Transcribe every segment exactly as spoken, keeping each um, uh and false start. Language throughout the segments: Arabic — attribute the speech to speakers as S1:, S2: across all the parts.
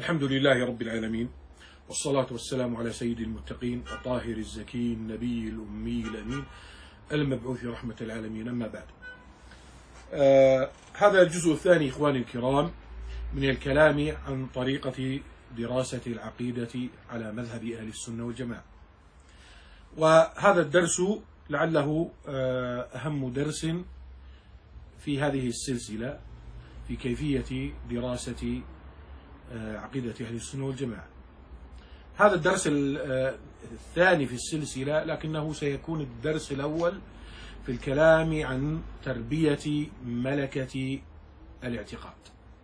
S1: الحمد لله رب العالمين، والصلاة والسلام على سيد المتقين الطاهر الزكي النبي الأمي الأمين المبعوث رحمة العالمين. أما بعد، آه هذا الجزء الثاني إخواني الكرام من الكلام عن طريقة دراسة العقيدة على مذهب أهل السنة والجماعة. وهذا الدرس لعله آه أهم درس في هذه السلسلة في كيفية دراسة عقيدة أهل السنة والجماعة. هذا الدرس الثاني في السلسلة، لكنه سيكون الدرس الأول في الكلام عن تربية ملكة الاعتقاد.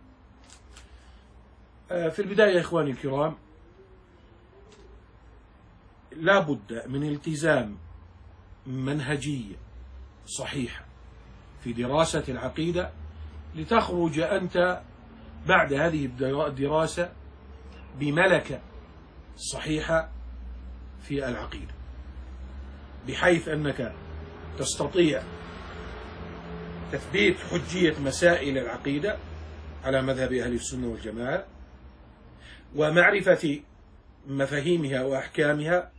S1: في البداية إخواني الكرام، لا بد من التزام منهجية صحيحة في دراسة العقيدة لتخرج أنت بعد هذه الدراسة بملكة صحيحة في العقيدة، بحيث أنك تستطيع تثبيت حجية مسائل العقيدة على مذهب أهل السنة والجماعة، ومعرفة مفاهيمها وأحكامها،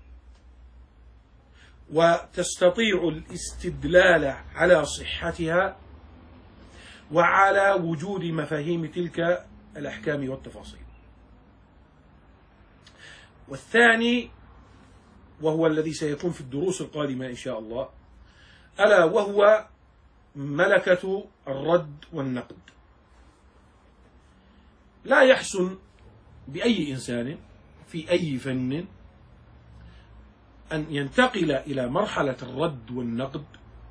S1: وتستطيع الاستدلال على صحتها وعلى وجود مفاهيم تلك الأحكام والتفاصيل. والثاني، وهو الذي سيكون في الدروس القادمة إن شاء الله، ألا وهو ملكة الرد والنقد. لا يحسن بأي إنسان في أي فن أن ينتقل إلى مرحلة الرد والنقد،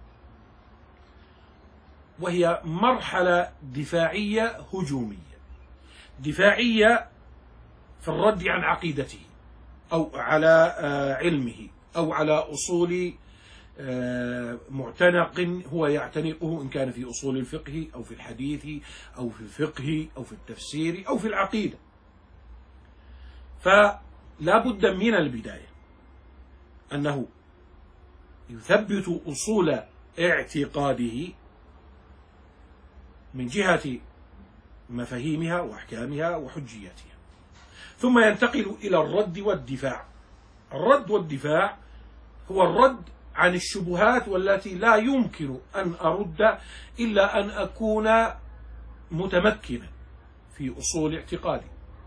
S1: وهي مرحلة دفاعية هجومية، دفاعية في الرد عن عقيدته أو على علمه أو على أصول معتنق هو يعتنقه، إن كان في أصول الفقه أو في الحديث أو في الفقه أو في التفسير أو في العقيدة. فلا بد من البداية أنه يثبت أصول اعتقاده من جهة مفاهيمها وأحكامها وحجياتها، ثم ينتقل إلى الرد والدفاع. الرد والدفاع هو الرد عن الشبهات والتي لا يمكن أن أرد إلا أن أكون متمكنا في أصول اعتقادي،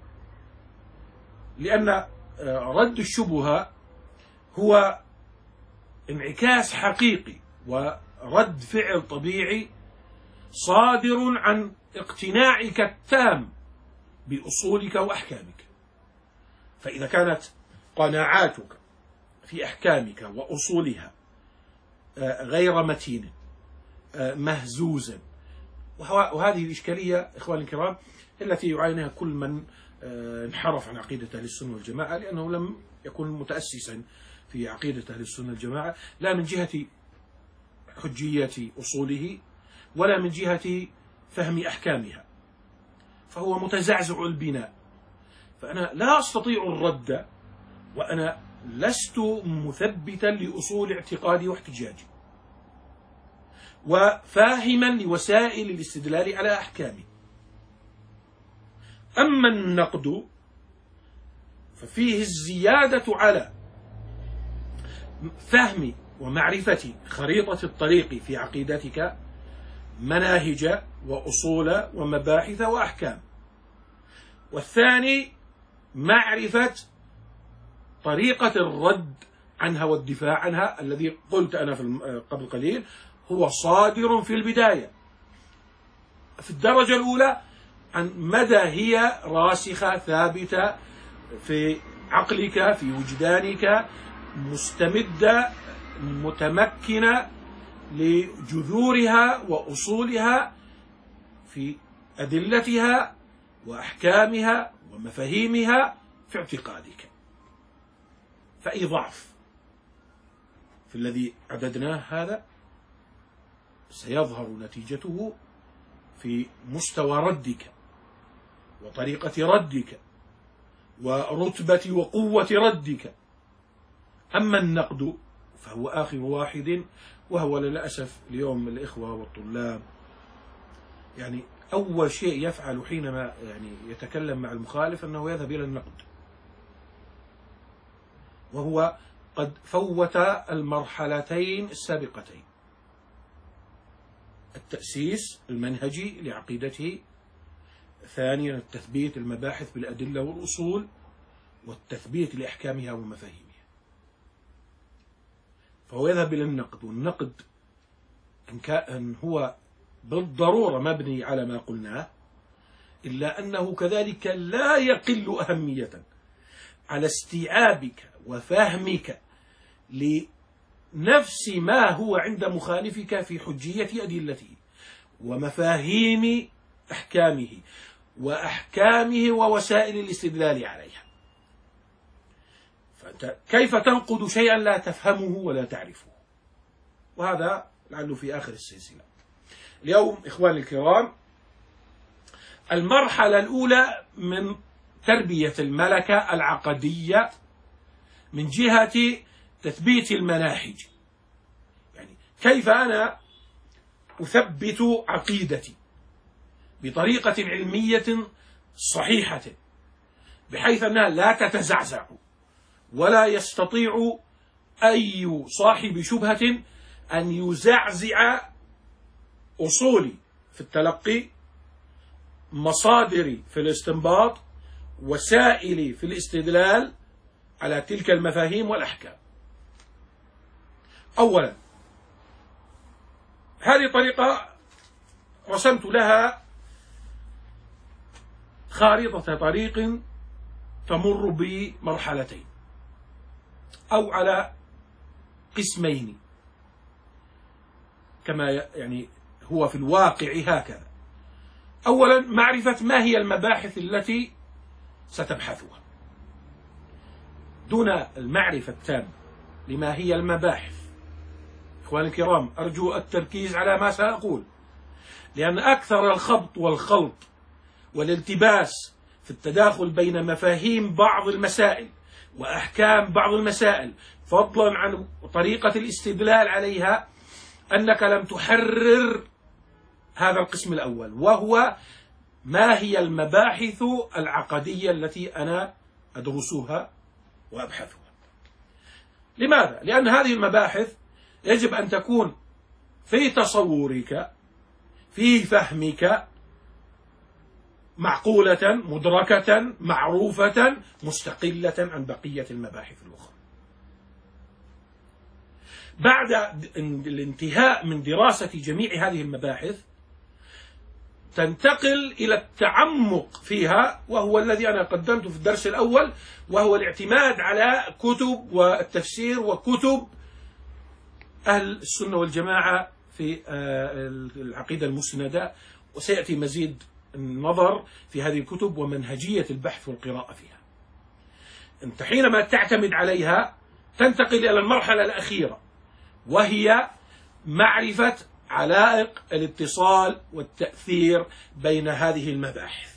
S1: لأن رد الشبهة هو انعكاس حقيقي ورد فعل طبيعي صادر عن اقتناعك التام بأصولك وأحكامك. فإذا كانت قناعاتك في أحكامك وأصولها غير متينة مهزوزا، وهذه الإشكالية إخواني الكرام التي يعانيها كل من انحرف عن عقيدة أهل السنة والجماعة، لأنه لم يكن متأسسا في عقيدة أهل السنة والجماعة، لا من جهة حجية أصوله ولا من جهة فهم أحكامها، فهو متزعزع البناء. فأنا لا أستطيع الرد وأنا لست مثبتا لأصول اعتقادي واحتجاجي وفاهما لوسائل الاستدلال على أحكامي. أما النقد ففيه الزيادة على فهم ومعرفة خريطة الطريق في عقيدتك، مناهج وأصول ومباحث وأحكام. والثاني معرفة طريقة الرد عنها والدفاع عنها، الذي قلت أنا في قبل قليل هو صادر في البداية في الدرجة الأولى عن مدى هي راسخة ثابتة في عقلك في وجدانك، مستمدة متمكنة لجذورها وأصولها في أدلتها وأحكامها ومفاهيمها في اعتقادك. فأي ضعف في الذي عددناه هذا سيظهر نتيجته في مستوى ردك وطريقة ردك ورتبة وقوة ردك. أما النقد فهو آخر واحد، وهو للأسف اليوم الإخوة والطلاب يعني أول شيء يفعل حينما يعني يتكلم مع المخالف أنه يذهب إلى النقد، وهو قد فوت المرحلتين السابقتين: التأسيس المنهجي لعقيدته، ثانيا التثبيت المباحث بالأدلة والأصول، والتثبيت لأحكامها ومفاهيمها. فهو يذهب إلى النقد، والنقد إن كان هو بالضرورة مبني على ما قلناه، إلا أنه كذلك لا يقل أهمية على استيعابك وفهمك لنفس ما هو عند مخالفك في حجية أدلته ومفاهيم أحكامه وأحكامه ووسائل الاستدلال عليها. فأنت كيف تنقد شيئا لا تفهمه ولا تعرفه؟ وهذا لعله في آخر السلسلة. اليوم إخواني الكرام، المرحلة الأولى من تربية الملكة العقدية من جهة تثبيت المناهج، يعني كيف أنا أثبت عقيدتي بطريقة علمية صحيحة بحيث أنها لا تتزعزع، ولا يستطيع أي صاحب شبهة أن يزعزع أصولي في التلقي، مصادري في الاستنباط، وسائلي في الاستدلال على تلك المفاهيم والأحكام. أولا، هذه طريقة رسمت لها خارطة طريق تمر بمرحلتين أو على قسمين كما يعني هو في الواقع هكذا. أولا، معرفة ما هي المباحث التي ستبحثها دون المعرفة التامة لما هي المباحث. إخواني الكرام، أرجو التركيز على ما سأقول، لأن أكثر الخبط والخلط والالتباس في التداخل بين مفاهيم بعض المسائل وأحكام بعض المسائل، فضلا عن طريقة الاستدلال عليها، أنك لم تحرر هذا القسم الأول، وهو ما هي المباحث العقدية التي أنا أدرسها وأبحثها. لماذا؟ لأن هذه المباحث يجب أن تكون في تصورك، في فهمك، معقولة، مدركة، معروفة، مستقلة عن بقية المباحث الأخرى. بعد الانتهاء من دراسة جميع هذه المباحث تنتقل إلى التعمق فيها، وهو الذي أنا قدمته في الدرس الأول، وهو الاعتماد على كتب والتفسير وكتب أهل السنة والجماعة في العقيدة المسندة، وسيأتي مزيد النظر في هذه الكتب ومنهجية البحث والقراءة فيها. أنت حينما تعتمد عليها تنتقل إلى المرحلة الأخيرة، وهي معرفة علائق الاتصال والتأثير بين هذه المباحث.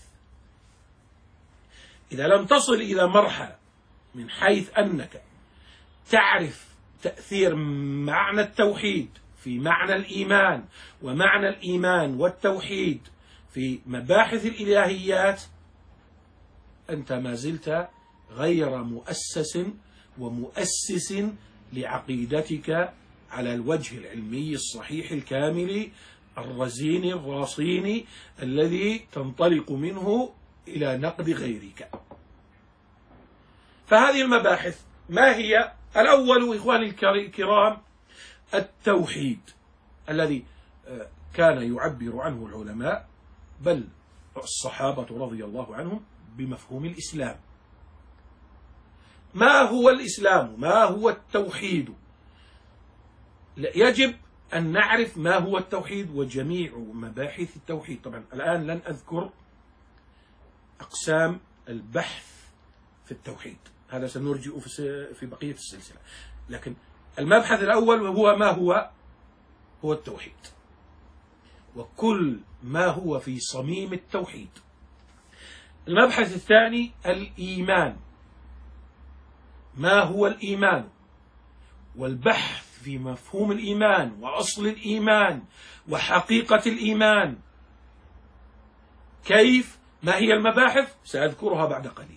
S1: إذا لم تصل إلى مرحلة من حيث أنك تعرف تأثير معنى التوحيد في معنى الإيمان، ومعنى الإيمان والتوحيد في مباحث الإلهيات، أنت ما زلت غير مؤسس ومؤسس لعقيدتك على الوجه العلمي الصحيح الكامل الرزين الراصين الذي تنطلق منه إلى نقد غيرك. فهذه المباحث ما هي؟ الأول إخواني الكرام التوحيد، الذي كان يعبر عنه العلماء بل الصحابة رضي الله عنهم بمفهوم الإسلام. ما هو الإسلام؟ ما هو التوحيد؟ يجب أن نعرف ما هو التوحيد وجميع مباحث التوحيد. طبعا الآن لن أذكر أقسام البحث في التوحيد، هذا سنرجئ في بقية السلسلة، لكن المبحث الأول هو ما هو هو التوحيد، وكل ما هو في صميم التوحيد. المبحث الثاني الإيمان، ما هو الإيمان، والبحث في مفهوم الإيمان وأصل الإيمان وحقيقة الإيمان كيف؟ ما هي المباحث؟ سأذكرها بعد قليل.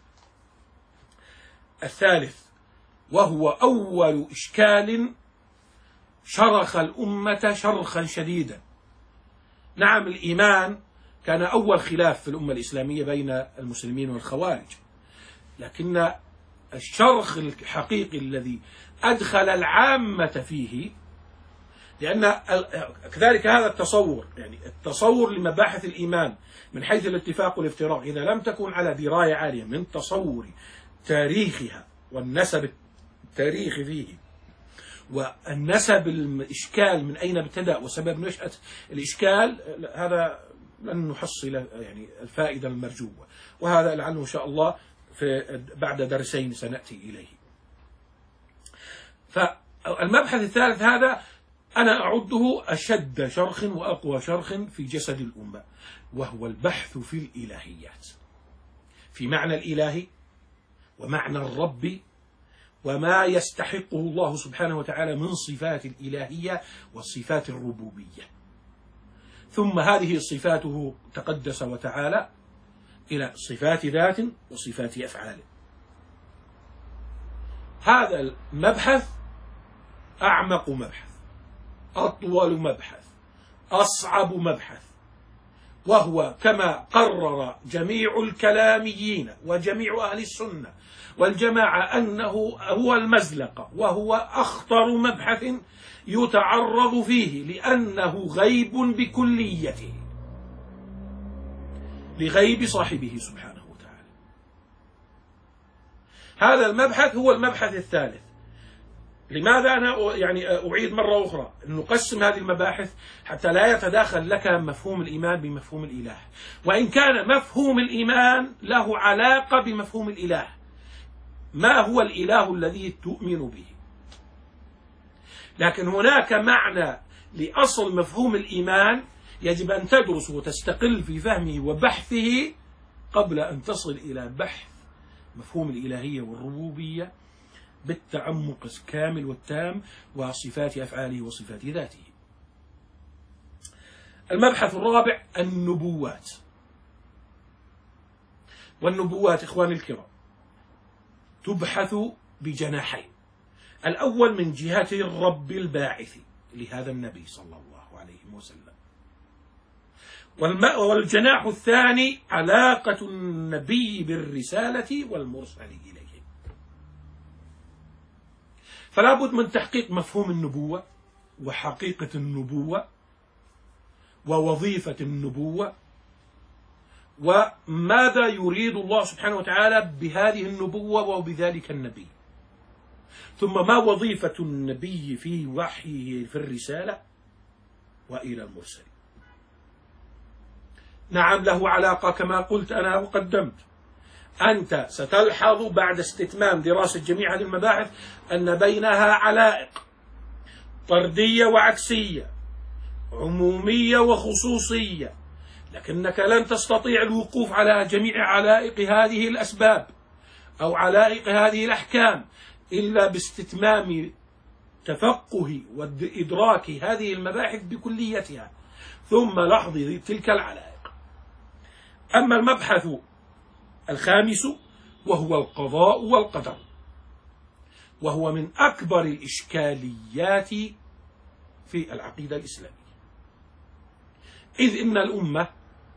S1: الثالث، وهو أول إشكال شرخ الأمة شرخا شديدا. نعم، الإيمان كان أول خلاف في الأمة الإسلامية بين المسلمين والخوارج، لكن الشرخ الحقيقي الذي أدخل العامة فيه، لأن كذلك هذا التصور، يعني التصور لمباحث الإيمان من حيث الاتفاق والافتراق، إذا لم تكن على دراية عالية من تصور تاريخها والنسب التاريخي فيه والنسب الإشكال من أين ابتدأ وسبب نشأة الإشكال، هذا لن نحصل يعني الفائدة المرجوة، وهذا لعله إن شاء الله في بعد درسين سنأتي إليه. فالمبحث الثالث هذا أنا أعده أشد شرخ وأقوى شرخ في جسد الأمة، وهو البحث في الإلهيات، في معنى الإله ومعنى الرب وما يستحقه الله سبحانه وتعالى من صفات الإلهية والصفات الربوبية. ثم هذه صفاته تقدس وتعالى إلى صفات ذات وصفات أفعال. هذا المبحث أعمق مبحث، أطول مبحث، أصعب مبحث، وهو كما قرر جميع الكلاميين وجميع أهل السنة والجماعة أنه هو المزلقة، وهو أخطر مبحث يتعرض فيه، لأنه غيب بكليته لغيب صاحبه سبحانه وتعالى. هذا المبحث هو المبحث الثالث. لماذا أنا يعني أعيد مرة أخرى نقسم هذه المباحث حتى لا يتداخل لك مفهوم الإيمان بمفهوم الإله، وإن كان مفهوم الإيمان له علاقة بمفهوم الإله. ما هو الإله الذي تؤمن به؟ لكن هناك معنى لأصل مفهوم الإيمان يجب أن تدرس وتستقل في فهمه وبحثه قبل أن تصل إلى بحث مفهوم الإلهية والربوبية بالتعمق الكامل والتام وصفات أفعاله وصفات ذاته. المبحث الرابع النبوات. والنبوات إخواني الكرام تبحث بجناحين: الأول من جهة الرب الباعث لهذا النبي صلى الله عليه وسلم، والجناح الثاني علاقة النبي بالرسالة والمرسل إليه. فلا بد من تحقيق مفهوم النبوة وحقيقة النبوة ووظيفة النبوة، وماذا يريد الله سبحانه وتعالى بهذه النبوة وبذلك النبي، ثم ما وظيفة النبي في وحيه في الرسالة وإلى المرسل. نعم له علاقة كما قلت أنا وقدمت. أنت ستلحظ بعد استتمام دراسة جميع هذه المباحث أن بينها علائق طردية وعكسية، عمومية وخصوصية، لكنك لن تستطيع الوقوف على جميع علائق هذه الأسباب أو علائق هذه الأحكام إلا باستتمام تفقه وإدراك هذه المباحث بكليتها، ثم لحظ تلك العلائق. أما المبحث الخامس وهو القضاء والقدر، وهو من أكبر الإشكاليات في العقيدة الإسلامية، إذ إن الأمة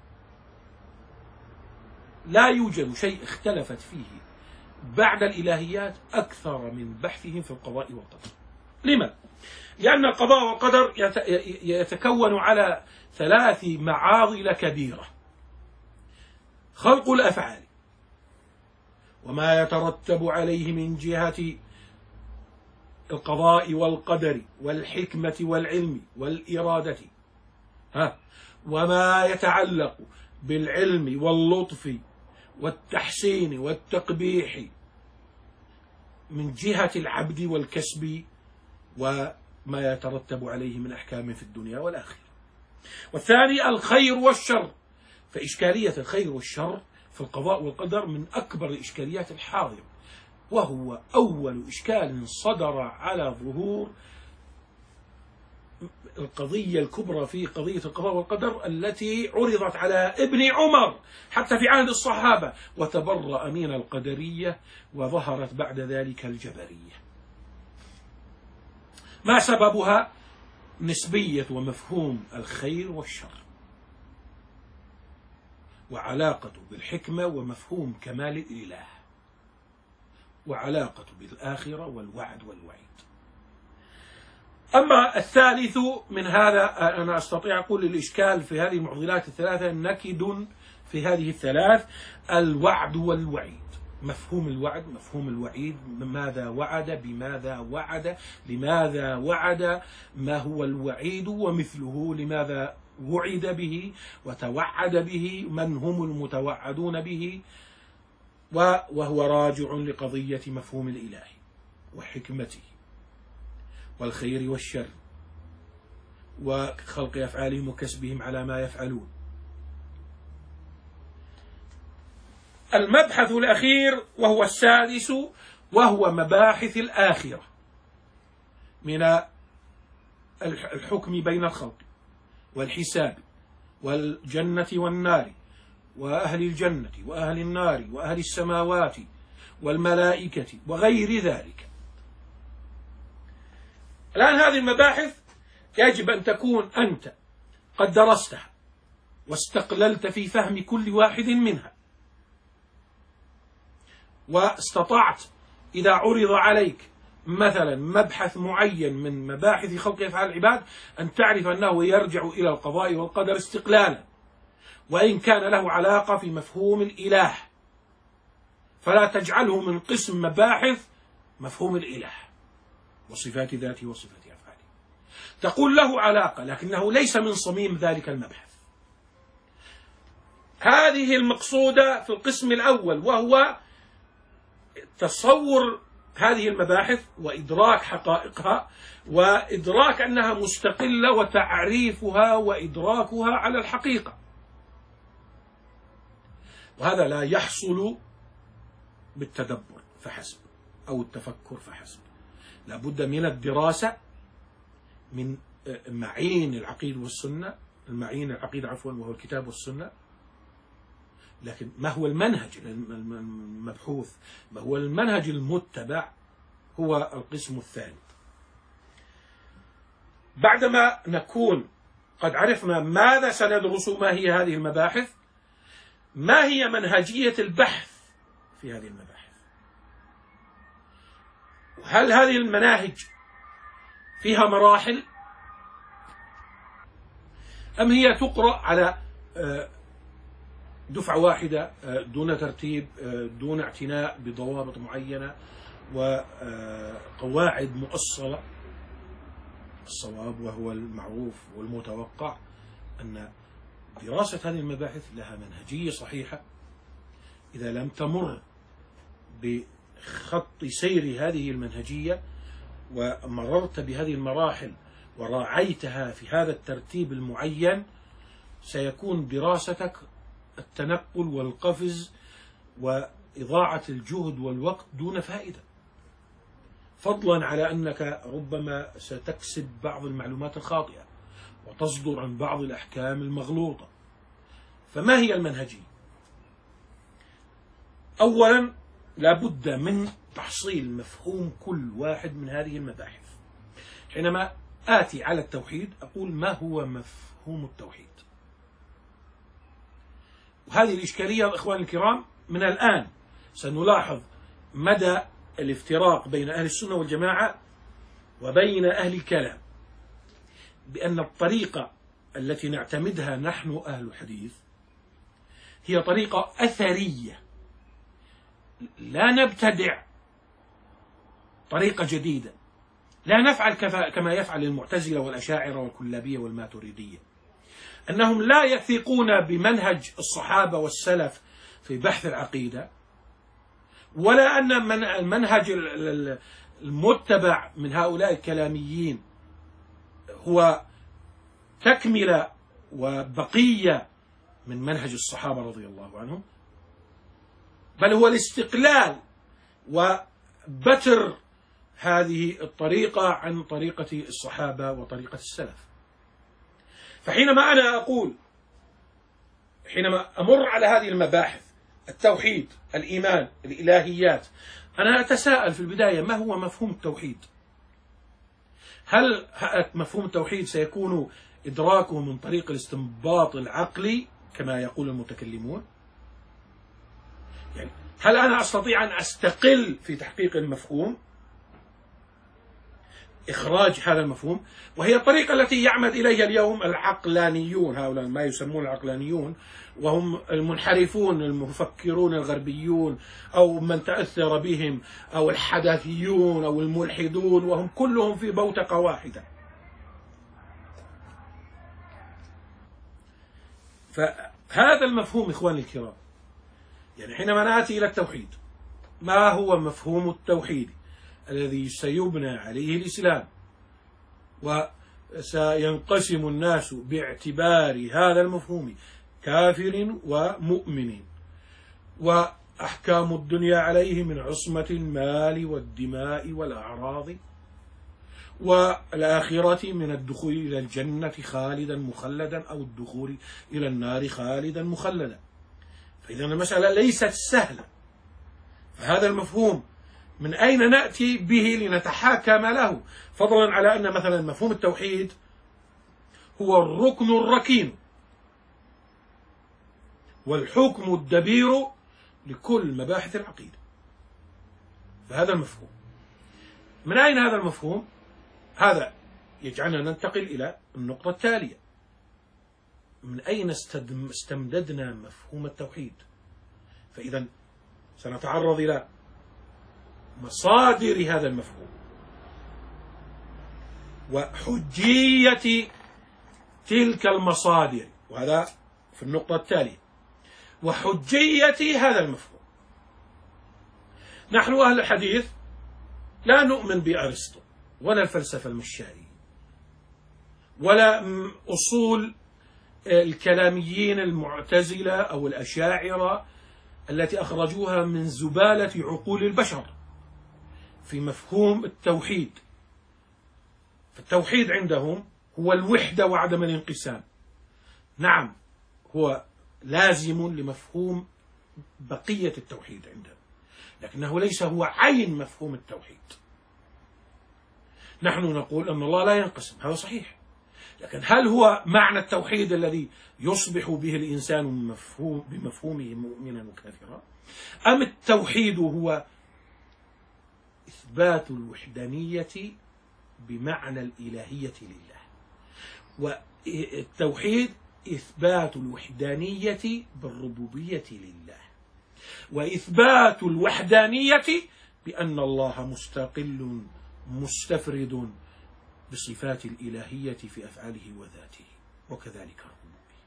S1: لا يوجد شيء اختلفت فيه بعد الإلهيات أكثر من بحثهم في القضاء والقدر. لما؟ لأن القضاء والقدر يتكون على ثلاث معاضل كبيرة: خلق الأفعال وما يترتب عليه من جهة القضاء والقدر والحكمة والعلم والإرادة، ها وما يتعلق بالعلم واللطف والتحسين والتقبيح من جهة العبد والكسب، وما يترتب عليه من أحكام في الدنيا والآخرة. والثاني الخير والشر، فإشكالية الخير والشر في القضاء والقدر من أكبر الإشكاليات الحاضرة، وهو أول إشكال صدر على ظهور القضية الكبرى في قضية القضاء والقدر التي عرضت على ابن عمر حتى في عهد الصحابة، وتبرأ من القدرية وظهرت بعد ذلك الجبرية. ما سببها؟ نسبية ومفهوم الخير والشر، وعلاقته بالحكمة ومفهوم كمال الإله، وعلاقته بالآخرة والوعد والوعيد. أما الثالث من هذا، أنا أستطيع أقول الإشكال في هذه المعضلات الثلاثة نكد في هذه الثلاث: الوعد والوعيد. مفهوم الوعد، مفهوم الوعيد، ماذا وعد، بماذا وعد، لماذا وعد، ما هو الوعيد ومثله، لماذا وعد به وتوعد به، من هم المتوعدون به، وهو راجع لقضية مفهوم الإله وحكمته والخير والشر وخلق أفعالهم وكسبهم على ما يفعلون. المبحث الأخير وهو السادس، وهو مباحث الآخرة من الحكم بين الخلق والحساب والجنة والنار وأهل الجنة وأهل النار وأهل السماوات والملائكة وغير ذلك. الآن هذه المباحث يجب أن تكون أنت قد درستها واستقللت في فهم كل واحد منها، واستطعت إذا عرض عليك مثلا مبحث معين من مباحث خلق أفعال العباد أن تعرف أنه يرجع إلى القضاء والقدر استقلالا، وإن كان له علاقة في مفهوم الإله، فلا تجعله من قسم مباحث مفهوم الإله وصفات ذاته وصفات أفعاله. تقول له علاقة لكنه ليس من صميم ذلك المبحث. هذه المقصودة في القسم الأول، وهو تصور هذه المباحث وإدراك حقائقها وإدراك أنها مستقلة وتعريفها وإدراكها على الحقيقة. وهذا لا يحصل بالتدبر فحسب أو التفكر فحسب، لا بد من الدراسة من معين العقيدة والسنة، المعين العقيدة عفوا وهو الكتاب والسنة. لكن ما هو المنهج المبحوث، ما هو المنهج المتبع، هو القسم الثاني. بعدما نكون قد عرفنا ماذا سندرس، ما هي هذه المباحث، ما هي منهجية البحث في هذه المباحث، هل هذه المناهج فيها مراحل أم هي تقرأ على دفعة واحدة دون ترتيب، دون اعتناء بضوابط معينة وقواعد مؤصلة؟ الصواب وهو المعروف والمتوقع أن دراسة هذه المباحث لها منهجية صحيحة. إذا لم تمر بخط سير هذه المنهجية ومررت بهذه المراحل وراعيتها في هذا الترتيب المعين، سيكون دراستك التنقل والقفز وإضاعة الجهد والوقت دون فائدة، فضلا على أنك ربما ستكسب بعض المعلومات الخاطئة وتصدر عن بعض الأحكام المغلوطة. فما هي المنهجية؟ أولا لا بد من تحصيل مفهوم كل واحد من هذه المباحث. حينما آتي على التوحيد أقول ما هو مفهوم التوحيد؟ وهذه الإشكالية الإخوان الكرام من الآن سنلاحظ مدى الافتراق بين أهل السنة والجماعة وبين أهل الكلام، بأن الطريقة التي نعتمدها نحن أهل الحديث هي طريقة أثرية، لا نبتدع طريقة جديدة، لا نفعل كما يفعل المعتزلة والأشاعرة والكلابية والماتريدية، أنهم لا يثقون بمنهج الصحابة والسلف في بحث العقيدة، ولا أن المنهج المتبع من هؤلاء الكلاميين هو تكملة وبقية من منهج الصحابة رضي الله عنهم، بل هو الاستقلال وبتر هذه الطريقة عن طريقة الصحابة وطريقة السلف. فحينما أنا أقول، حينما أمر على هذه المباحث، التوحيد، الإيمان، الإلهيات، أنا أتساءل في البداية: ما هو مفهوم التوحيد؟ هل مفهوم التوحيد سيكون إدراكه من طريق الاستنباط العقلي كما يقول المتكلمون؟ يعني هل أنا أستطيع أن أستقل في تحقيق المفهوم، إخراج هذا المفهوم؟ وهي الطريقة التي يعمد إليها اليوم العقلانيون، هؤلاء ما يسمون العقلانيون، وهم المنحرفون المفكرون الغربيون أو من تأثر بهم، أو الحداثيون أو الملحدون، وهم كلهم في بوتقة واحدة. فهذا المفهوم إخواني الكرام، يعني حينما نأتي إلى التوحيد، ما هو مفهوم التوحيد الذي سيبنى عليه الإسلام وسينقسم الناس باعتبار هذا المفهوم كافر ومؤمن، وأحكام الدنيا عليه من عصمة المال والدماء والأعراض، والآخرة من الدخول إلى الجنة خالدا مخلدا أو الدخول إلى النار خالدا مخلدا. فإذا المسألة ليست سهلة. فهذا المفهوم من أين نأتي به لنتحاكم له، فضلا على أن مثلا مفهوم التوحيد هو الركن الركين والحكم الدبير لكل مباحث العقيدة. فهذا المفهوم، من أين هذا المفهوم؟ هذا يجعلنا ننتقل إلى النقطة التالية: من أين استمددنا مفهوم التوحيد؟ فإذا سنتعرض إلى مصادر هذا المفهوم وحجية تلك المصادر، وهذا في النقطة التالية، وحجية هذا المفهوم. نحن أهل الحديث لا نؤمن بأرسطو ولا الفلسفة المشائية ولا أصول الكلاميين المعتزلة أو الأشاعرة التي أخرجوها من زبالة عقول البشر في مفهوم التوحيد. فالتوحيد عندهم هو الوحدة وعدم الانقسام. نعم، هو لازم لمفهوم بقية التوحيد عندهم، لكنه ليس هو عين مفهوم التوحيد. نحن نقول أن الله لا ينقسم، هذا صحيح، لكن هل هو معنى التوحيد الذي يصبح به الإنسان مفهوم بمفهومه مؤمنا وكافرا، أم التوحيد هو إثبات الوحدانية بمعنى الإلهية لله؟ والتوحيد إثبات الوحدانية بالربوبية لله، وإثبات الوحدانية بأن الله مستقل مستفرد بصفات الإلهية في أفعاله وذاته، وكذلك الربوبية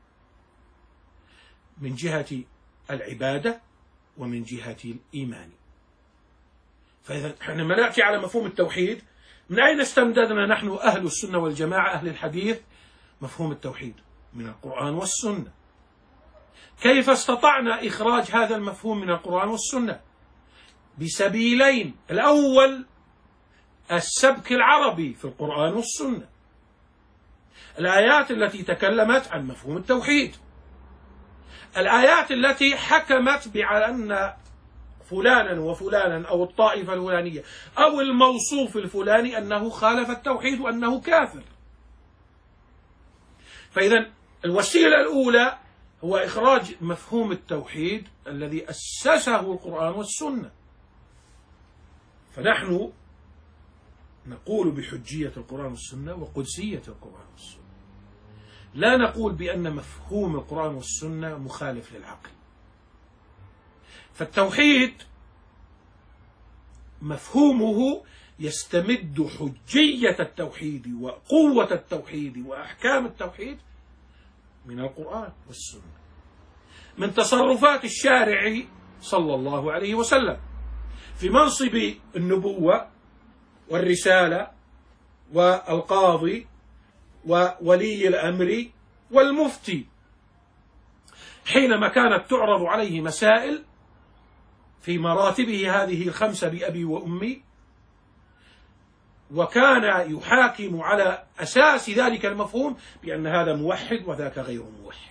S1: من جهة العبادة ومن جهة الإيمان. فإذا حينما نأتي على مفهوم التوحيد، من أين استمددنا نحن أهل السنة والجماعة أهل الحديث مفهوم التوحيد؟ من القرآن والسنة. كيف استطعنا إخراج هذا المفهوم من القرآن والسنة؟ بسبيلين: الأول السبك العربي في القرآن والسنة، الآيات التي تكلمت عن مفهوم التوحيد، الآيات التي حكمت بأن فلانا وفلانا أو الطائفة الفلانية أو الموصوف الفلاني أنه خالف التوحيد وأنه كافر. فإذا الوسيلة الأولى هو إخراج مفهوم التوحيد الذي أسسه القرآن والسنة. فنحن نقول بحجية القرآن والسنة وقدسية القرآن والسنة، لا نقول بأن مفهوم القرآن والسنة مخالف للعقل. فالتوحيد مفهومه يستمد حجية التوحيد وقوة التوحيد وأحكام التوحيد من القرآن والسنة، من تصرفات الشارع صلى الله عليه وسلم في منصب النبوة والرسالة والقاضي وولي الأمر والمفتي، حينما كانت تعرض عليه مسائل في مراتبه هذه الخمسة بأبي وأمي، وكان يحاكم على أساس ذلك المفهوم بأن هذا موحد وذاك غير موحد.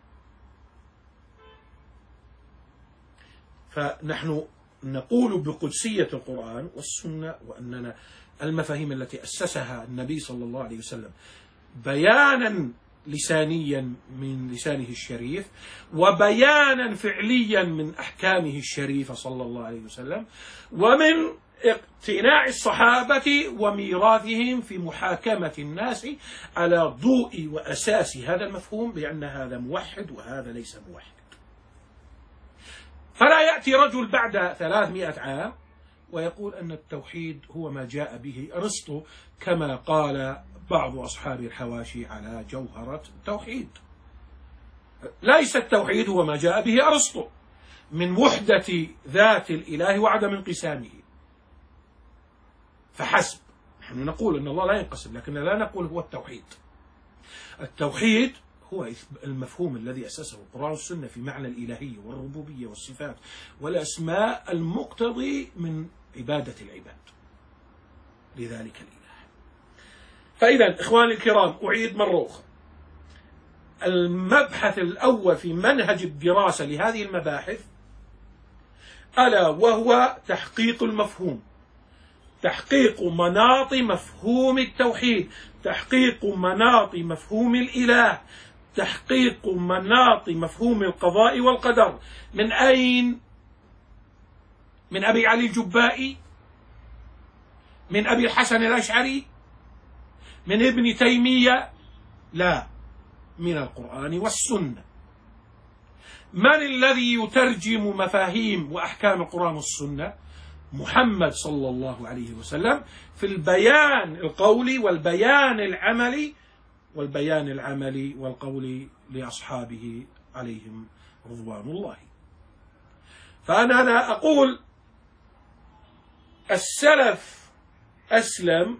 S1: فنحن نقول بقدسية القرآن والسنة، وأننا المفاهيم التي أسسها النبي صلى الله عليه وسلم بيانا لسانيا من لسانه الشريف، وبيانا فعليا من أحكامه الشريفة صلى الله عليه وسلم، ومن اقتناع الصحابة وميراثهم في محاكمة الناس على ضوء وأساس هذا المفهوم بأن هذا موحد وهذا ليس موحد. فلا يأتي رجل بعد ثلاثمائة عام ويقول أن التوحيد هو ما جاء به أرسطو كما قال بعض أصحاب الحواشي على جوهرة التوحيد. ليس التوحيد هو ما جاء به أرسطو من وحدة ذات الإله وعدم انقسامه فحسب. نحن نقول أن الله لا ينقسم، لكن لا نقول هو التوحيد. التوحيد هو المفهوم الذي أسسه القرآن والسنة في معنى الإلهية والربوبية والصفات والأسماء المقتضي من عبادة العباد لذلك الإله. فإذا إخواني الكرام، أعيد مرة أخرى، المبحث الأول في منهج الدراسة لهذه المباحث ألا وهو تحقيق المفهوم، تحقيق مناط مفهوم التوحيد، تحقيق مناط مفهوم الإله، تحقيق مناط مفهوم القضاء والقدر. من أين؟ من أبي علي الجبائي؟ من أبي الحسن الأشعري؟ من ابن تيمية؟ لا، من القرآن والسنة. من الذي يترجم مفاهيم وأحكام القرآن والسنة؟ محمد صلى الله عليه وسلم في البيان القولي والبيان العملي، والبيان العملي والقولي لأصحابه عليهم رضوان الله. فأنا لا أقول السلف أسلم،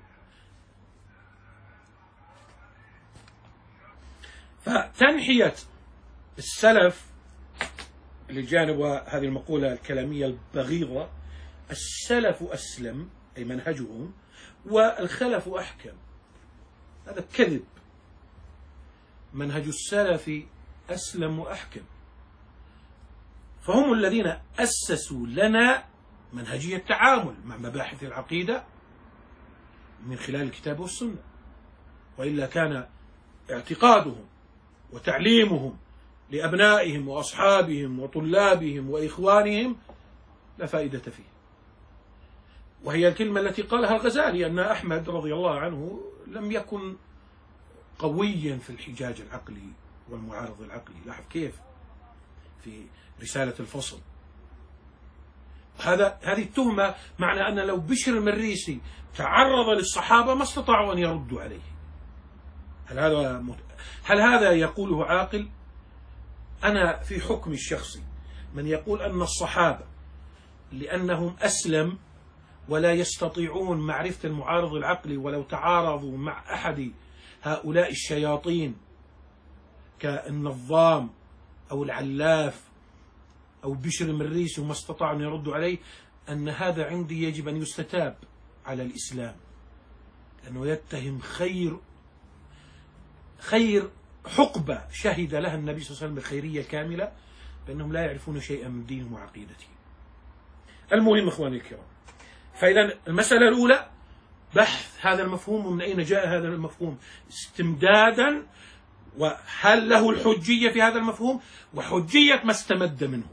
S1: فتنحية السلف لجانب هذه المقولة الكلامية البغيضة، السلف أسلم أي منهجهم، والخلف أحكم، هذا كذب. منهج السلف أسلم وأحكم، فهم الذين أسسوا لنا منهجية التعامل مع مباحث العقيدة من خلال الكتاب والسنة، وإلا كان اعتقادهم وتعليمهم لأبنائهم وأصحابهم وطلابهم وإخوانهم لا فائدة فيه. وهي الكلمة التي قالها الغزالي أن أحمد رضي الله عنه لم يكن قويا في الحجاج العقلي والمعارض العقلي. لاحظ كيف في رسالة الفصل. هذا هذه التهمة معنى أن لو بشر المريسي تعرض للصحابة ما استطاعوا أن يردوا عليه. هل هذا مت... هل هذا يقوله عاقل؟ أنا في حكمي الشخصي من يقول أن الصحابة لأنهم أسلم ولا يستطيعون معرفة المعارض العقلي، ولو تعارضوا مع أحد هؤلاء الشياطين كالنظام أو العلاف أو بشر المريسي وما استطاعوا أن يردوا عليه، أن هذا عندي يجب أن يستتاب على الإسلام، لأنه يتهم خير خير حقبة شهد لها النبي صلى الله عليه وسلم بالخيرية الكاملة، بأنهم لا يعرفون شيئا من دينهم وعقيدتهم. المهم إخواني الكرام، فإذا المسألة الأولى بحث هذا المفهوم ومن أين جاء هذا المفهوم استمدادا، وهل له الحجية في هذا المفهوم وحجية ما استمد منه.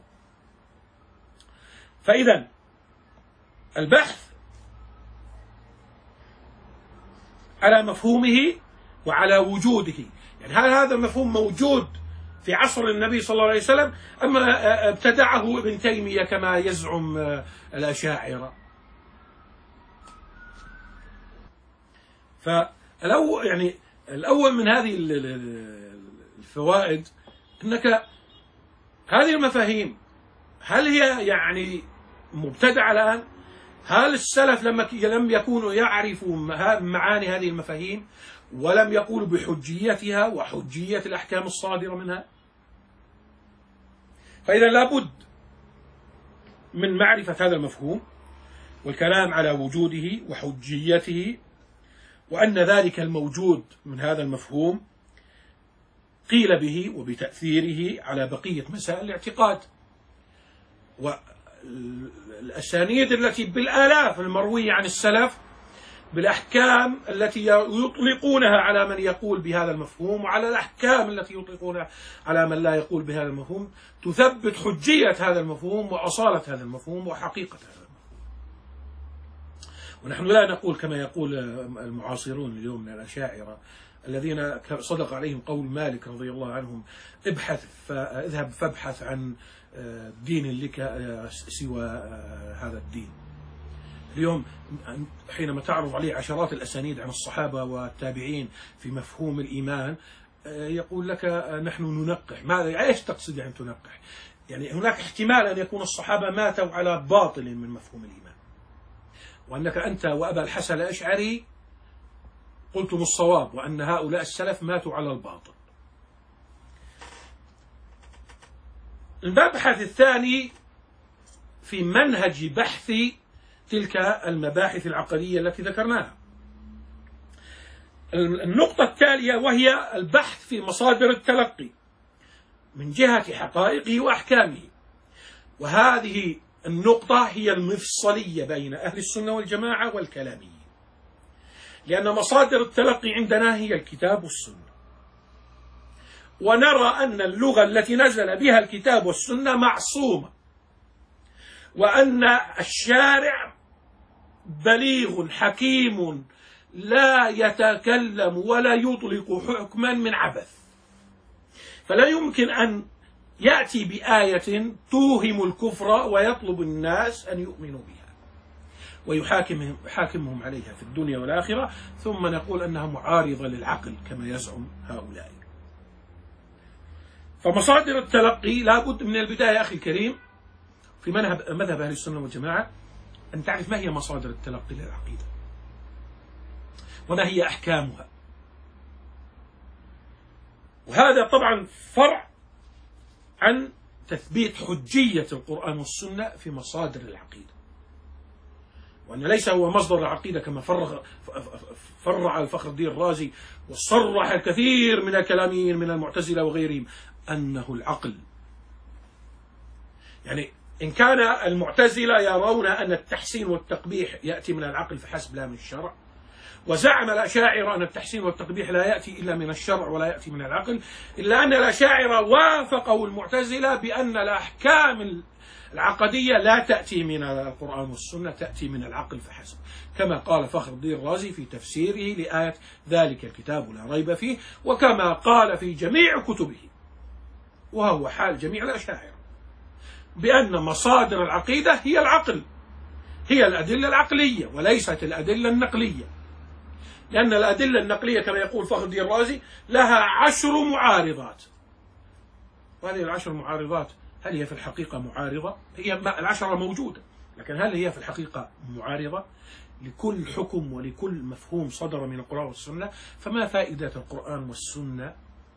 S1: فإذا البحث على مفهومه وعلى وجوده، يعني هل هذا المفهوم موجود في عصر النبي صلى الله عليه وسلم أما ابتدعه ابن تيمية كما يزعم الأشاعرة؟ فالأول يعني الأول من هذه الفوائد أنك هذه المفاهيم هل هي يعني مبتدعة الآن؟ هل السلف لما لم يكونوا يعرفوا معاني هذه المفاهيم ولم يقولوا بحجيتها وحجية الأحكام الصادرة منها؟ فإذا لابد من معرفة هذا المفهوم والكلام على وجوده وحجيته وأن ذلك الموجود من هذا المفهوم قيل به وبتأثيره على بقية مسائل الاعتقاد، والأسانيد التي بالآلاف المروية عن السلف بالأحكام التي يطلقونها على من يقول بهذا المفهوم، وعلى الأحكام التي يطلقونها على من لا يقول بهذا المفهوم، تثبت حجية هذا المفهوم وأصالة هذا المفهوم وحقيقة هذا المفهوم. ونحن لا نقول كما يقول المعاصرون اليوم من الأشاعرة الذين صدق عليهم قول مالك رضي الله عنهم: ابحث اذهب فابحث عن دين لك سوى هذا الدين. اليوم حينما تعرض عليه عشرات الأسانيد عن الصحابة والتابعين في مفهوم الإيمان يقول لك نحن ننقح. ماذا ايش تقصد يعني تنقح؟ يعني هناك احتمال أن يكون الصحابة ماتوا على باطل من مفهوم الإيمان، وأنك أنت وأبا الحسن الأشعري قلتم الصواب، وأن هؤلاء السلف ماتوا على الباطل. المبحث الثاني في منهج بحث تلك المباحث العقدية التي ذكرناها. النقطة التالية وهي البحث في مصادر التلقي من جهة حقائقه وأحكامه، وهذه النقطة هي المفصلية بين أهل السنة والجماعة والكلاميين، لأن مصادر التلقي عندنا هي الكتاب والسنة، ونرى أن اللغة التي نزل بها الكتاب والسنة معصومة، وأن الشارع بليغ حكيم لا يتكلم ولا يطلق حكما من عبث، فلا يمكن أن يأتي بآية توهم الكفر ويطلب الناس أن يؤمنوا بها ويحاكمهم حاكمهم عليها في الدنيا والآخرة، ثم نقول أنها معارضة للعقل كما يزعم هؤلاء. فمصادر التلقي لا بد من البداية أخي الكريم في مذهب أهل السنة والجماعة أن تعرف ما هي مصادر التلقي للعقيدة وما هي أحكامها، وهذا طبعا فرع عن تثبيت حجية القرآن والسنة في مصادر العقيدة، وأن ليس هو مصدر العقيدة كما فرغ فرع الفخر الدين الرازي وصرح الكثير من الكلاميين من المعتزلة وغيرهم أنه العقل. يعني إن كان المعتزلة يرون أن التحسين والتقبيح يأتي من العقل فحسب لا من الشرع، وزعم الأشاعرة أن التحسين والتقبيح لا يأتي إلا من الشرع ولا يأتي من العقل، إلا أن الأشاعرة وافقوا المعتزلة بأن الأحكام العقدية لا تأتي من القرآن والسنة، تأتي من العقل فحسب، كما قال فخر الدين الرازي في تفسيره لآية ذلك الكتاب لا ريب فيه، وكما قال في جميع كتبه، وهو حال جميع الأشاعرة، بأن مصادر العقيدة هي العقل، هي الأدلة العقلية وليست الأدلة النقلية، لأن الأدلة النقلية كما يقول فخر الدين الرازي لها عشر معارضات، وهذه العشر معارضات هل هي في الحقيقة معارضة؟ هي العشرة موجودة، لكن هل هي في الحقيقة معارضة لكل حكم ولكل مفهوم صدر من القرآن والسنة؟ فما فائدة القرآن والسنة؟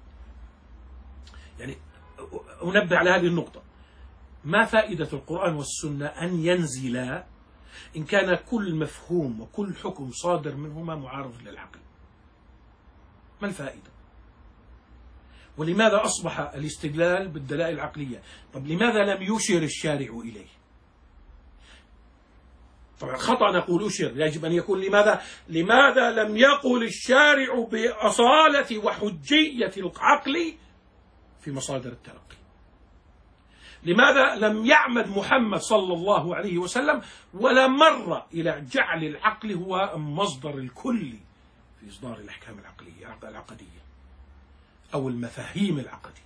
S1: يعني أنبه على هذه النقطة، ما فائدة القرآن والسنة أن ينزلا إن كان كل مفهوم وكل حكم صادر منهما معارض للعقل؟ ما الفائدة؟ ولماذا أصبح الاستدلال بالدلائل العقلية؟ طب لماذا لم يشر الشارع إليه؟ طبعا خطأ نقول أشر، يجب أن يكون لماذا لماذا لم يقل الشارع بأصالة وحجية العقل في مصادر التلقي؟ لماذا لم يعمد محمد صلى الله عليه وسلم ولا مر إلى جعل العقل هو المصدر الكلي في إصدار الأحكام العقلية العقدية أو المفاهيم العقدية؟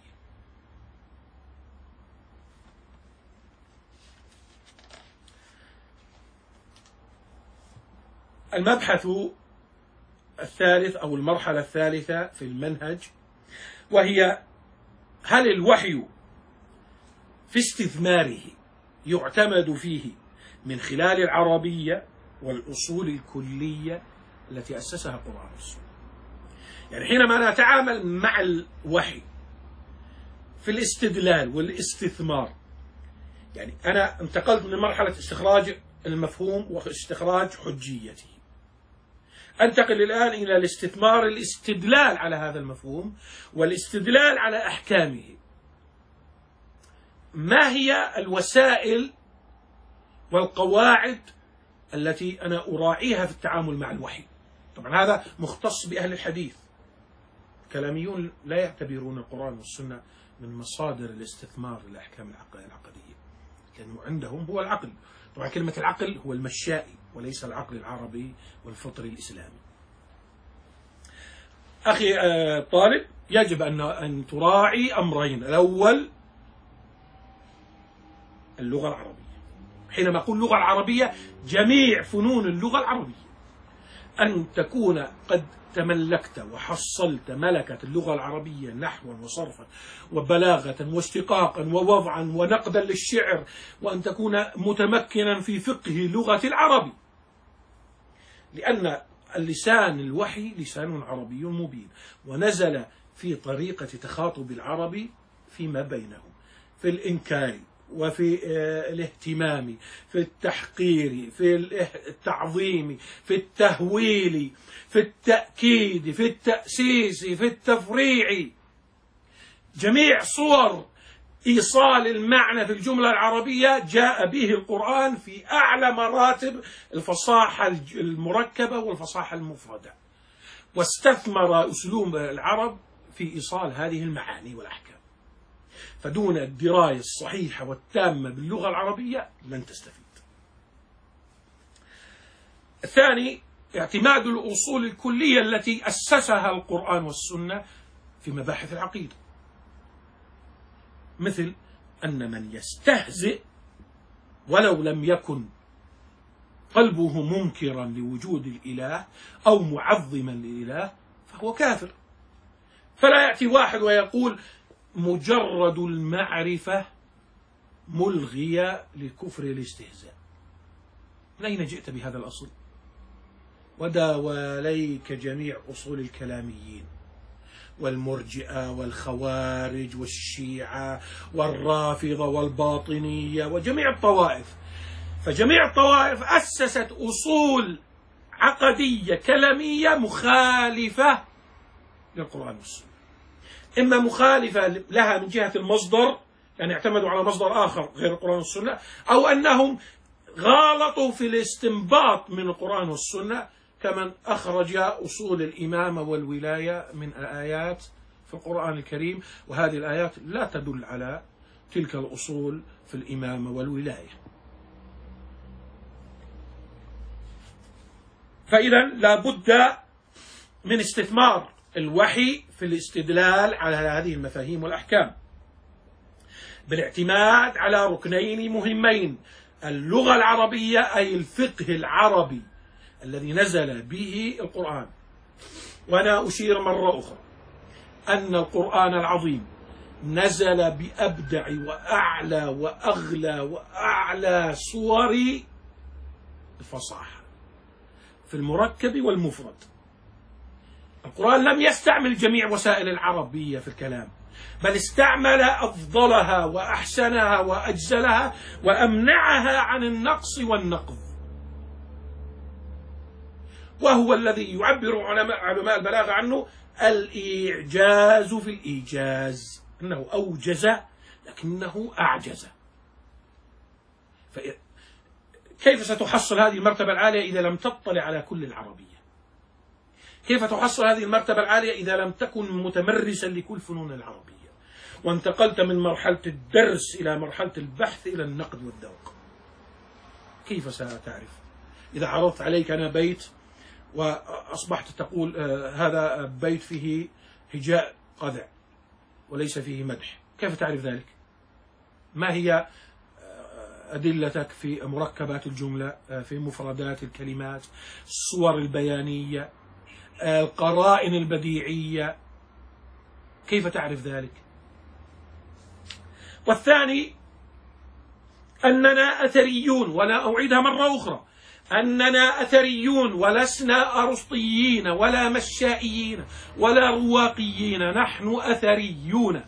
S1: المبحث الثالث أو المرحلة الثالثة في المنهج وهي هل الوحي في استثماره يعتمد فيه من خلال العربية والأصول الكلية التي أسسها القرآن والسنة. يعني حينما نتعامل مع الوحي في الاستدلال والاستثمار، يعني أنا انتقلت من مرحلة استخراج المفهوم واستخراج حجيته، أنتقل الآن إلى الاستثمار، الاستدلال على هذا المفهوم والاستدلال على أحكامه. ما هي الوسائل والقواعد التي أنا أراعيها في التعامل مع الوحي؟ طبعا هذا مختص بأهل الحديث. الكلاميون لا يعتبرون القرآن والسنة من مصادر الاستثمار للأحكام العقدية، لأنه عندهم هو العقل. طبعا كلمة العقل هو المشائي وليس العقل العربي والفطري الإسلامي. أخي طالب، يجب أن أن تراعي أمرين. الأول اللغة العربية. حينما أقول اللغة العربية جميع فنون اللغة العربية، أن تكون قد تملكت وحصلت ملكة اللغة العربية نحوا وصرفا وبلاغة واشتقاقا ووضعا ونقدا للشعر، وأن تكون متمكنا في فقه لغة العرب، لأن اللسان الوحي لسان عربي مبين، ونزل في طريقة تخاطب العرب فيما بينهم، في الإنكار وفي الاهتمام، في التحقير، في التعظيم، في التهويل، في التأكيد، في التأسيس، في التفريع. جميع صور إيصال المعنى في الجملة العربية جاء به القرآن في أعلى مراتب الفصاحة المركبة والفصاحة المفردة، واستثمر أسلوب العرب في إيصال هذه المعاني والأحكام. فدون الدراية الصحيحة والتامة باللغة العربية لن تستفيد. الثاني اعتماد الأصول الكلية التي أسسها القرآن والسنة في مباحث العقيدة، مثل أن من يستهزئ ولو لم يكن قلبه منكرا لوجود الإله أو معظما للإله فهو كافر. فلا يأتي واحد ويقول مجرد المعرفة ملغية لكفر الاستهزاء. من أين جئت بهذا الأصل؟ وداوليك جميع أصول الكلاميين والمرجئة والخوارج والشيعة والرافضة والباطنية وجميع الطوائف. فجميع الطوائف أسست أصول عقدية كلامية مخالفة للقرآن والسنة، إما مخالفة لها من جهة المصدر، يعني اعتمدوا على مصدر آخر غير القرآن والسنة، أو أنهم غالطوا في الاستنباط من القرآن والسنة، كمن أخرج أصول الإمامة والولاية من آيات في القرآن الكريم، وهذه الآيات لا تدل على تلك الأصول في الإمامة والولاية. فإذا لا بد من استثمار الوحي في الاستدلال على هذه المفاهيم والأحكام بالاعتماد على ركنين مهمين: اللغة العربية أي الفقه العربي الذي نزل به القرآن. وأنا أشير مرة أخرى أن القرآن العظيم نزل بأبدع وأعلى وأغلى وأعلى صور الفصاحة في المركب والمفرد. القرآن لم يستعمل جميع وسائل العربية في الكلام، بل استعمل أفضلها وأحسنها وأجزلها وأمنعها عن النقص والنقض، وهو الذي يعبر علماء علماء البلاغة عنه الإعجاز في الإيجاز، أنه أوجز لكنه أعجز. كيف ستحصل هذه المرتبة العالية إذا لم تطلع على كل العربية؟ كيف تحصل هذه المرتبة العالية إذا لم تكن متمرسا لكل فنون العربية وانتقلت من مرحلة الدرس إلى مرحلة البحث إلى النقد والذوق؟ كيف ستعرف؟ إذا عرضت عليك أنا بيت وأصبحت تقول آه هذا بيت فيه هجاء قذع وليس فيه مدح، كيف تعرف ذلك؟ ما هي أدلتك في مركبات الجملة، في مفردات الكلمات، الصور البيانية، القرائن البديعية؟ كيف تعرف ذلك؟ والثاني أننا أثريون، ولا أعيدها مرة أخرى، أننا أثريون ولسنا أرسطيين ولا مشائيين ولا رواقيين، نحن أثريون.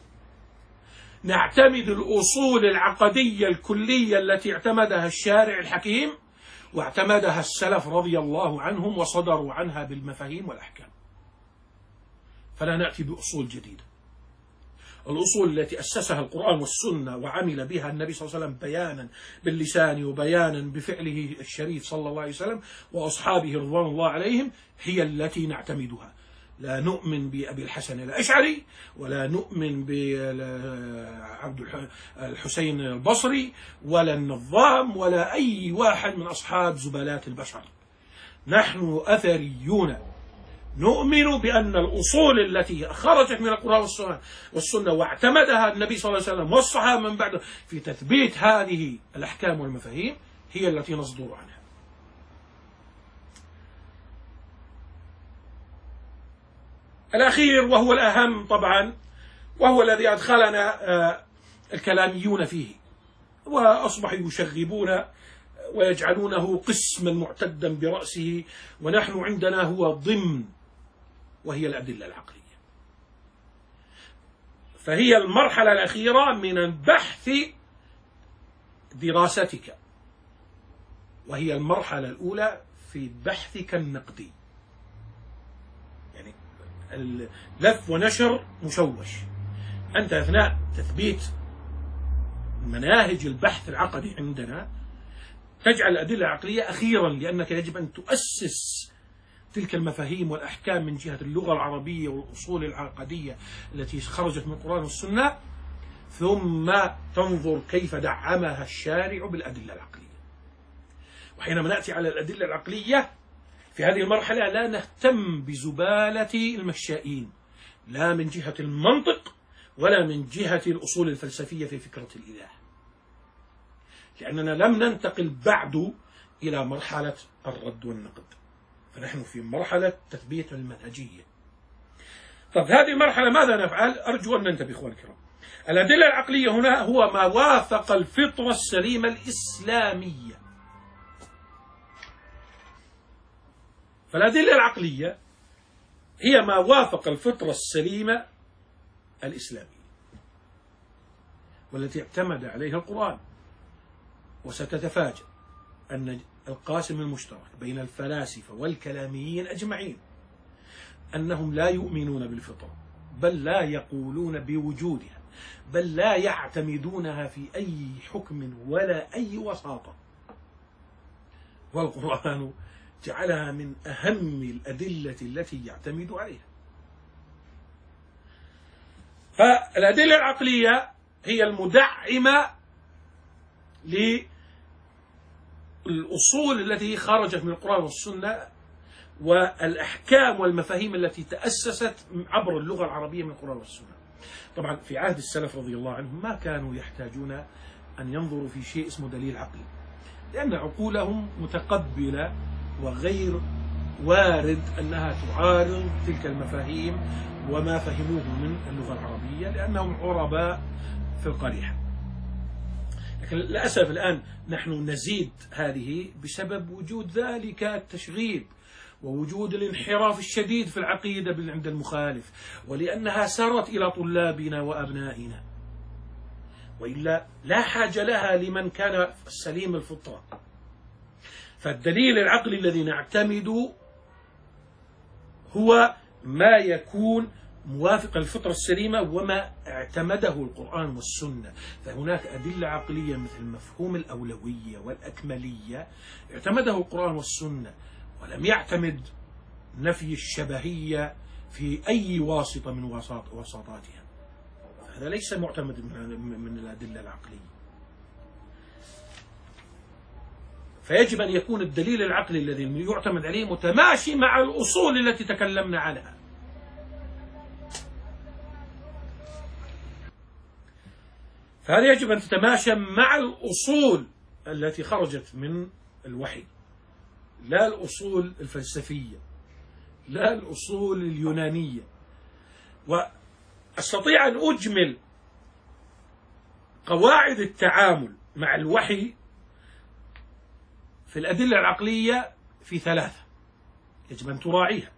S1: نعتمد الأصول العقدية الكلية التي اعتمدها الشارع الحكيم، واعتمدها السلف رضي الله عنهم وصدروا عنها بالمفاهيم والأحكام. فلا نأتي بأصول جديدة. الأصول التي أسسها القرآن والسنة وعمل بها النبي صلى الله عليه وسلم بيانا باللسان وبيانا بفعله الشريف صلى الله عليه وسلم وأصحابه رضوان الله عليهم هي التي نعتمدها. لا نؤمن بأبي الحسن الأشعري، ولا نؤمن بعبد الحسين البصري، ولا النظام، ولا أي واحد من أصحاب زبالات البشر. نحن أثريون، نؤمن بأن الأصول التي خرجت من القرآن والسنة, والسنة واعتمدها النبي صلى الله عليه وسلم والصحابة من بعده في تثبيت هذه الأحكام والمفاهيم هي التي نصدر عنها. الأخير وهو الأهم طبعا، وهو الذي أدخلنا الكلاميون فيه وأصبحوا يشغبون ويجعلونه قسما معتدا برأسه، ونحن عندنا هو ضمن، وهي الأدلة العقلية. فهي المرحلة الأخيرة من البحث دراستك، وهي المرحلة الأولى في بحثك النقدي. يعني اللف ونشر مشوش. أنت أثناء تثبيت مناهج البحث العقدي عندنا تجعل الأدلة العقلية أخيرا، لأنك يجب أن تؤسس تلك المفاهيم والأحكام من جهة اللغة العربية والأصول العقدية التي خرجت من القرآن والسنة، ثم تنظر كيف دعمها الشارع بالأدلة العقلية. وحينما نأتي على الأدلة العقلية في هذه المرحلة لا نهتم بزبالة المشائين، لا من جهة المنطق ولا من جهة الأصول الفلسفية في فكرة الإله، لأننا لم ننتقل بعد إلى مرحلة الرد والنقد، فنحن في مرحلة تثبيت المنهجية. طب هذه المرحلة ماذا نفعل؟ أرجو أن ننتبه إخواني الكرام. الأدلة العقلية هنا هو ما وافق الفطرة السليمة الإسلامية. فالأدلة العقلية هي ما وافق الفطرة السليمة الإسلامية والتي اعتمد عليها القرآن. وستتفاجأ أن القاسم المشترك بين الفلاسفة والكلاميين أجمعين أنهم لا يؤمنون بالفطرة، بل لا يقولون بوجودها، بل لا يعتمدونها في أي حكم ولا أي وساطة. والقرآن جعلها من أهم الأدلة التي يعتمد عليها. فالأدلة العقلية هي المدعمة للأصول التي خرجت من القرآن والسنة والأحكام والمفاهيم التي تأسست عبر اللغة العربية من القرآن والسنة. طبعا في عهد السلف رضي الله عنهم ما كانوا يحتاجون أن ينظروا في شيء اسمه دليل عقلي، لأن عقولهم متقبلة وغير وارد أنها تعارض تلك المفاهيم وما فهموه من اللغة العربية، لأنهم عرباء في القريحة. لكن للأسف الآن نحن نزيد هذه بسبب وجود ذلك التشغيب ووجود الانحراف الشديد في العقيدة عند المخالف، ولأنها سرت إلى طلابنا وأبنائنا، وإلا لا حاجة لها لمن كان سليم الفطرة. فالدليل العقلي الذي نعتمد هو ما يكون موافق الفطرة السليمة وما اعتمده القرآن والسنة. فهناك أدلة عقلية مثل مفهوم الأولوية والأكملية اعتمده القرآن والسنة، ولم يعتمد نفي الشبهية في أي واسطة من وساطاتها. هذا ليس معتمد من الأدلة العقلية. فيجب أن يكون الدليل العقلي الذي يعتمد عليه متماشي مع الأصول التي تكلمنا عنها. فهذا يجب أن تتماشى مع الأصول التي خرجت من الوحي، لا الأصول الفلسفية، لا الأصول اليونانية. وأستطيع أن أجمل قواعد التعامل مع الوحي في الأدلة العقلية في ثلاثة يجب أن تراعيها.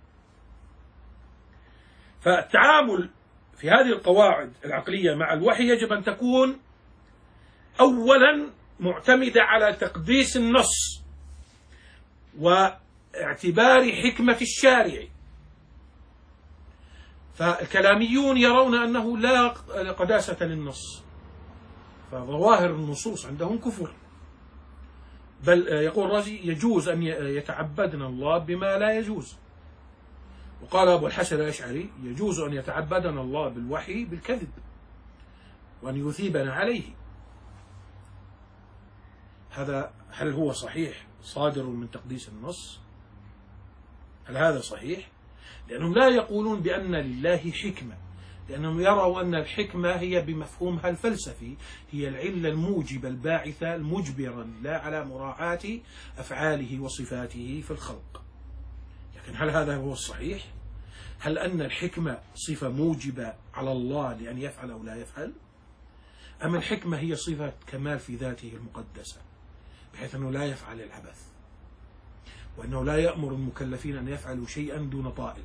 S1: فالتعامل في هذه القواعد العقلية مع الوحي يجب أن تكون أولا معتمدة على تقديس النص واعتبار حكمة الشارع. فالكلاميون يرون أنه لا قداسة للنص، فظواهر النصوص عندهم كفر. بل يقول الرازي يجوز أن يتعبدنا الله بما لا يجوز. وقال أبو الحسن الأشعري يجوز أن يتعبدنا الله بالوحي بالكذب وأن يثيبنا عليه. هذا هل هو صحيح صادر من تقديس النص؟ هل هذا صحيح؟ لأنهم لا يقولون بأن لله حكمة، لأنهم يروا أن الحكمة هي بمفهومها الفلسفي هي العلة الموجبة الباعثة المجبرة لله على مراعاة أفعاله وصفاته في الخلق. لكن هل هذا هو الصحيح؟ هل أن الحكمة صفة موجبة على الله لأن يفعل أو لا يفعل؟ أم الحكمة هي صفة كمال في ذاته المقدسة بحيث أنه لا يفعل العبث، وأنه لا يأمر المكلفين أن يفعلوا شيئا دون طائل؟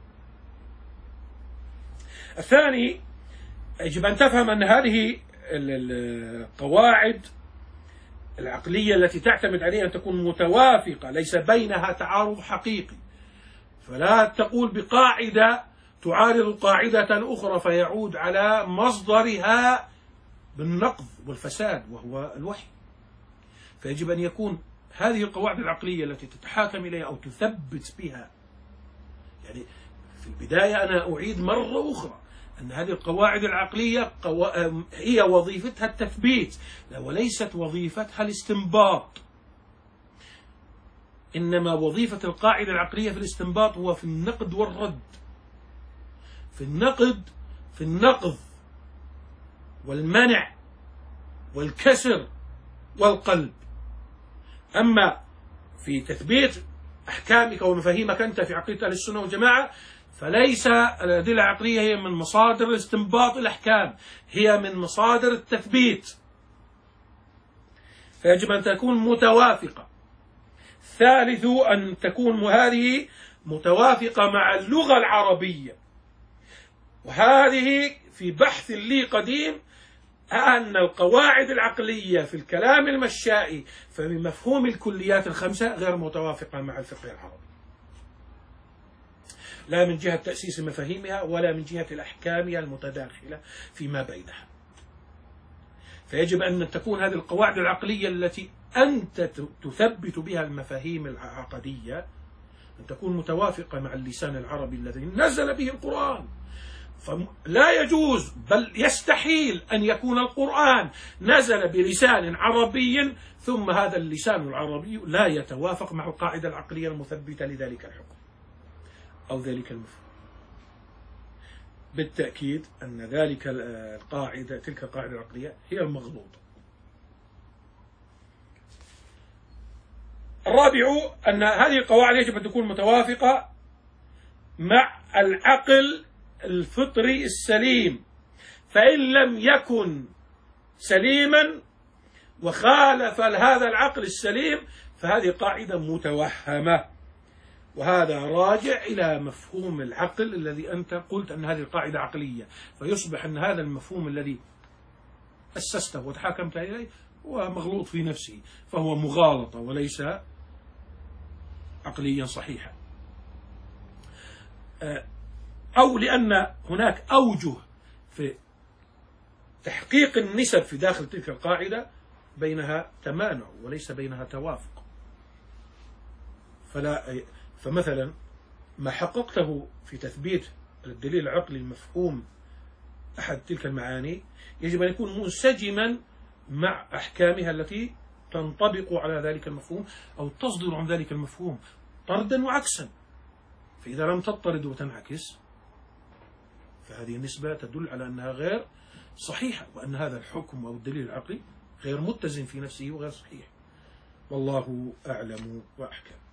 S1: الثاني، يجب أن تفهم أن هذه القواعد العقلية التي تعتمد عليها أن تكون متوافقة، ليس بينها تعارض حقيقي. فلا تقول بقاعدة تعارض قاعدة أخرى فيعود على مصدرها بالنقض والفساد وهو الوحي. فيجب أن يكون هذه القواعد العقلية التي تتحاكم إليها أو تثبت بها، يعني في البداية أنا أعيد مرة أخرى أن هذه القواعد العقلية هي وظيفتها التثبيت وليست وظيفتها الاستنباط. إنما وظيفة القاعدة العقلية في الاستنباط هو في النقد والرد، في النقد في النقض والمنع والكسر والقلب. أما في تثبيت أحكامك ومفاهيمك أنت في عقيدة أهل السنة والجماعة فليس الأدلة العقلية هي من مصادر استنباط الأحكام، هي من مصادر التثبيت. فيجب أن تكون متوافقة. ثالث، أن تكون هذه متوافقة مع اللغة العربية. وهذه في بحث لي قديم أن القواعد العقلية في الكلام المشائي فبمفهوم الكليات الخمسة غير متوافقة مع الفقه العربي، لا من جهة تأسيس مفاهيمها ولا من جهة الأحكام المتداخلة فيما بينها. فيجب أن تكون هذه القواعد العقلية التي أنت تثبت بها المفاهيم العقدية أن تكون متوافقة مع اللسان العربي الذي نزل به القرآن. فلا يجوز بل يستحيل أن يكون القرآن نزل بلسان عربي ثم هذا اللسان العربي لا يتوافق مع القاعدة العقلية المثبتة لذلك الحكم أو ذلك المفهوم. بالتأكيد أن ذلك القاعدة تلك القاعدة العقلية هي المغلوطة. الرابع، أن هذه القواعد يجب أن تكون متوافقة مع العقل الفطري السليم، فإن لم يكن سليما وخالف هذا العقل السليم فهذه قاعدة متوهمة. وهذا راجع إلى مفهوم العقل الذي أنت قلت أن هذه القاعدة عقلية، فيصبح أن هذا المفهوم الذي أسسته وتحاكمت إليه هو مغلوط في نفسه، فهو مغالطة وليس عقليا صحيحا. أو لأن هناك أوجه في تحقيق النسب في داخل تلك القاعدة بينها تمانع وليس بينها توافق. فلا فمثلا ما حققته في تثبيت الدليل العقلي المفهوم أحد تلك المعاني يجب أن يكون منسجما مع أحكامها التي تنطبق على ذلك المفهوم أو تصدر عن ذلك المفهوم طردا وعكسا. فإذا لم تطرد وتنعكس فهذه النسبة تدل على أنها غير صحيحة، وأن هذا الحكم أو الدليل العقلي غير متزن في نفسه وغير صحيح. والله أعلم وأحكم.